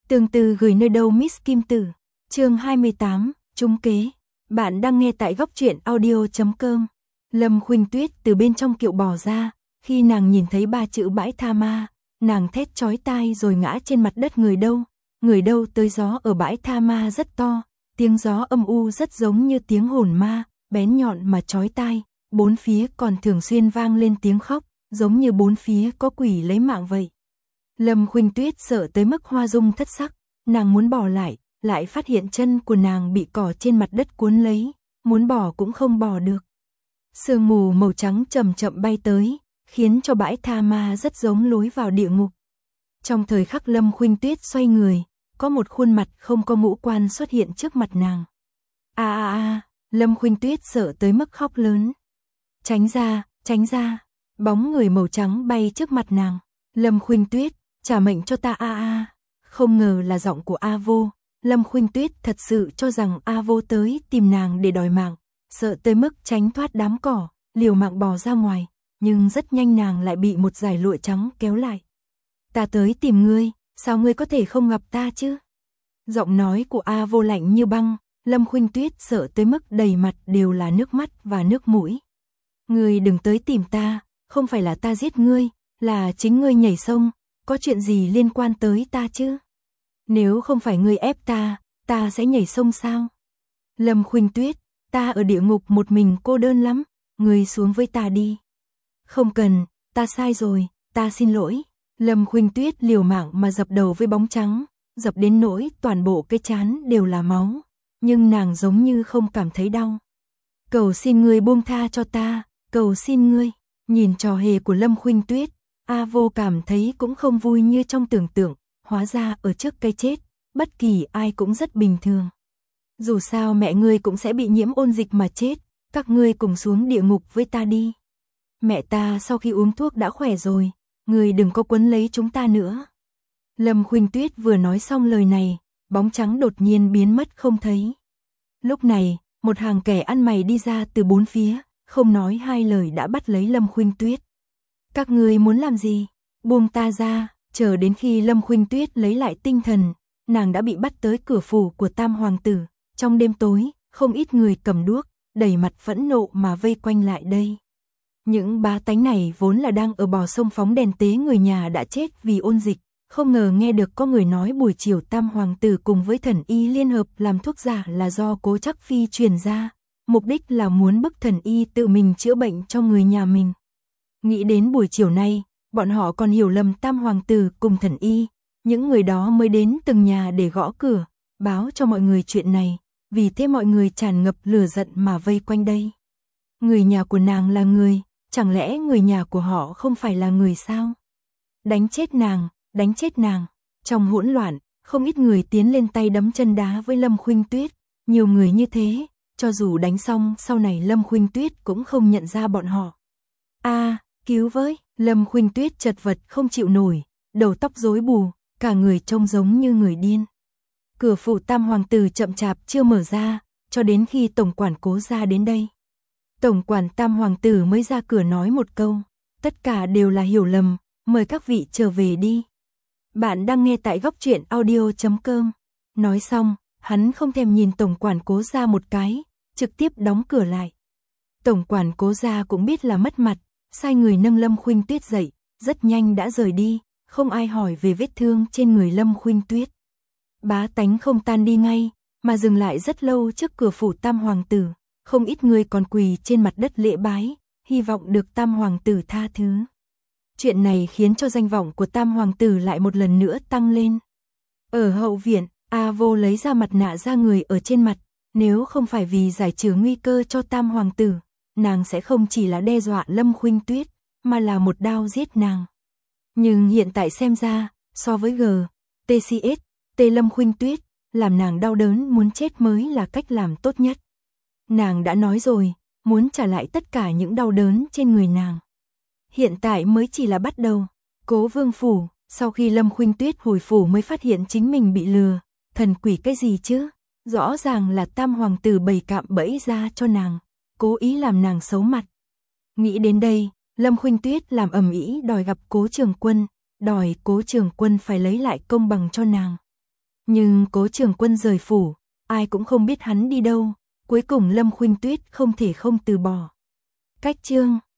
Tương tư gửi nơi đâu Miss Kim Tử. Chương 28, trúng kế. Bạn đang nghe tại góc truyện audio.com. Lâm Khuynh Tuyết từ bên trong kiệu bò ra, khi nàng nhìn thấy 3 chữ bãi tha ma, nàng thét chói tai rồi ngã trên mặt đất. Người đâu tới gió ở bãi tha ma rất to, tiếng gió âm u rất giống như tiếng hồn ma, bén nhọn mà chói tai, bốn phía còn thường xuyên vang lên tiếng khóc, giống như bốn phía có quỷ lấy mạng vậy. Lâm Khuynh Tuyết sợ tới mức hoa dung thất sắc, nàng muốn bỏ lại phát hiện chân của nàng bị cỏ trên mặt đất cuốn lấy, muốn bỏ cũng không bỏ được. Sương mù màu trắng chậm chậm bay tới, khiến cho bãi tha ma rất giống lối vào địa ngục. Trong thời khắc Lâm Khuynh Tuyết xoay người, có một khuôn mặt không có ngũ quan xuất hiện trước mặt nàng. Lâm Khuynh Tuyết sợ tới mức khóc lớn. Tránh ra, bóng người màu trắng bay trước mặt nàng. Lâm Khuynh Tuyết, trả mệnh cho ta Không ngờ là giọng của A Vô. Lâm Khuynh Tuyết thật sự cho rằng A Vô tới tìm nàng để đòi mạng, sợ tới mức tránh thoát đám cỏ, liều mạng bò ra ngoài, nhưng rất nhanh nàng lại bị một dải lụa trắng kéo lại. Ta tới tìm ngươi, sao ngươi có thể không gặp ta chứ? Giọng nói của A Vô lạnh như băng, Lâm Khuynh Tuyết sợ tới mức đầy mặt đều là nước mắt và nước mũi. Ngươi đừng tới tìm ta, không phải là ta giết ngươi, là chính ngươi nhảy sông, có chuyện gì liên quan tới ta chứ? Nếu không phải ngươi ép ta sẽ nhảy sông sao? Lâm Khuynh Tuyết, ta ở địa ngục một mình cô đơn lắm, ngươi xuống với ta đi. Không cần, ta sai rồi, ta xin lỗi. Lâm Khuynh Tuyết liều mạng mà dập đầu với bóng trắng, dập đến nỗi toàn bộ cái trán đều là máu, nhưng nàng giống như không cảm thấy đau. Cầu xin ngươi buông tha cho ta, cầu xin ngươi. Nhìn trò hề của Lâm Khuynh Tuyết, A Vô cảm thấy cũng không vui như trong tưởng tượng, hóa ra ở trước cái chết, bất kỳ ai cũng rất bình thường. Dù sao mẹ ngươi cũng sẽ bị nhiễm ôn dịch mà chết, các ngươi cùng xuống địa ngục với ta đi. Mẹ ta sau khi uống thuốc đã khỏe rồi, ngươi đừng có quấn lấy chúng ta nữa. Lâm Khuynh Tuyết vừa nói xong lời này, bóng trắng đột nhiên biến mất không thấy. Lúc này, một hàng kẻ ăn mày đi ra từ bốn phía, không nói hai lời đã bắt lấy Lâm Khuynh Tuyết. Các ngươi muốn làm gì? Buông ta ra. Chờ đến khi Lâm Khuynh Tuyết lấy lại tinh thần, nàng đã bị bắt tới cửa phủ của Tam Hoàng tử. Trong đêm tối, không ít người cầm đuốc, đầy mặt phẫn nộ mà vây quanh lại đây. Những bá tánh này vốn là đang ở bờ sông phóng đèn tế người nhà đã chết vì ôn dịch, không ngờ nghe được có người nói buổi chiều Tam Hoàng tử cùng với thần y liên hợp làm thuốc giả là do Cố Trắc Phi truyền ra, mục đích là muốn bức thần y tự mình chữa bệnh cho người nhà mình. Nghĩ đến buổi chiều nay, bọn họ còn hiểu lầm Tam Hoàng tử cùng thần y, những người đó mới đến từng nhà để gõ cửa, báo cho mọi người chuyện này, vì thế mọi người tràn ngập lửa giận mà vây quanh đây. Người nhà của nàng là người, chẳng lẽ người nhà của họ không phải là người sao? Đánh chết nàng. Trong hỗn loạn, không ít người tiến lên tay đấm chân đá với Lâm Khuynh Tuyết, nhiều người như thế, cho dù đánh xong sau này Lâm Khuynh Tuyết cũng không nhận ra bọn họ. Cứu với! Lâm Khuynh Tuyết chật vật không chịu nổi, đầu tóc rối bù, cả người trông giống như người điên. Cửa phủ Tam Hoàng tử chậm chạp chưa mở ra, cho đến khi tổng quản Cố gia đến đây. Tổng quản Tam Hoàng tử mới ra cửa nói một câu, tất cả đều là hiểu lầm, mời các vị trở về đi. Bạn đang nghe tại góc truyện audio.com. Nói xong, hắn không thèm nhìn tổng quản Cố gia một cái, trực tiếp đóng cửa lại. Tổng quản Cố gia cũng biết là mất mặt, sai người nâng Lâm Khuynh Tuyết dậy, rất nhanh đã rời đi, không ai hỏi về vết thương trên người Lâm Khuynh Tuyết. Bá tánh không tan đi ngay, mà dừng lại rất lâu trước cửa phủ Tam Hoàng tử, không ít người còn quỳ trên mặt đất lễ bái, hy vọng được Tam Hoàng tử tha thứ. Chuyện này khiến cho danh vọng của Tam Hoàng tử lại một lần nữa tăng lên. Ở hậu viện, A Vô lấy ra mặt nạ da người ở trên mặt, nếu không phải vì giải trừ nguy cơ cho Tam Hoàng tử, nàng sẽ không chỉ là đe dọa Lâm Khuynh Tuyết, mà là một đao giết nàng. Nhưng hiện tại xem ra, so với GTCS, Lâm Khuynh Tuyết, làm nàng đau đớn muốn chết mới là cách làm tốt nhất. Nàng đã nói rồi, muốn trả lại tất cả những đau đớn trên người nàng. Hiện tại mới chỉ là bắt đầu. Cố Vương phủ, sau khi Lâm Khuynh Tuyết hồi phủ mới phát hiện chính mình bị lừa, thần quỷ cái gì chứ? Rõ ràng là Tam Hoàng tử bày cạm bẫy ra cho nàng, cố ý làm nàng xấu mặt. Nghĩ đến đây, Lâm Khuynh Tuyết làm ầm ĩ đòi gặp Cố Trường Quân, đòi Cố Trường Quân phải lấy lại công bằng cho nàng. Nhưng Cố Trường Quân rời phủ, ai cũng không biết hắn đi đâu, cuối cùng Lâm Khuynh Tuyết không thể không từ bỏ. Cách chương